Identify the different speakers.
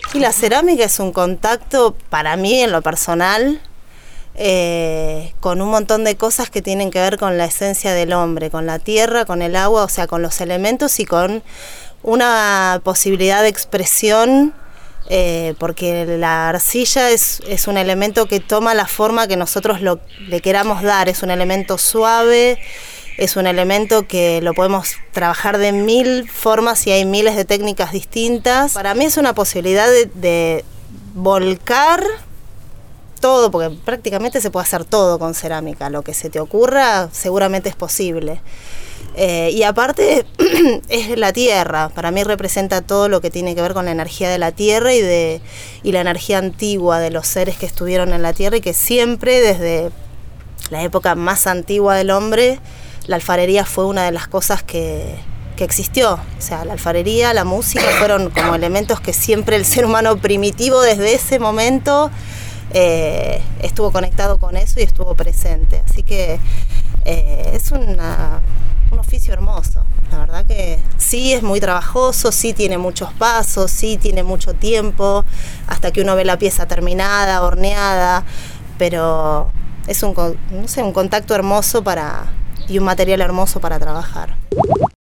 Speaker 1: Y la cerámica es un contacto, para mí en lo personal, con un montón de cosas que tienen que ver con la esencia del hombre, con la tierra, con el agua, o sea, con los elementos y con una posibilidad de expresión, porque la arcilla es un elemento que toma la forma que nosotros le queramos dar, es un elemento suave, es un elemento que lo podemos trabajar de 1000 formas y hay miles de técnicas distintas. Para mí es una posibilidad de volcar todo, porque prácticamente se puede hacer todo con cerámica, lo que se te ocurra seguramente es posible. Y aparte es la tierra, para mí representa todo lo que tiene que ver con la energía de la tierra y la energía antigua de los seres que estuvieron en la tierra y que siempre desde la época más antigua del hombre, la alfarería fue una de las cosas que existió. O sea, la alfarería, la música fueron como elementos que siempre el ser humano primitivo desde ese momento estuvo conectado con eso y estuvo presente. Así que es un oficio hermoso. La verdad que sí es muy trabajoso, sí tiene muchos pasos, sí tiene mucho tiempo hasta que uno ve la pieza terminada, horneada, pero es un contacto hermoso y un material hermoso para trabajar.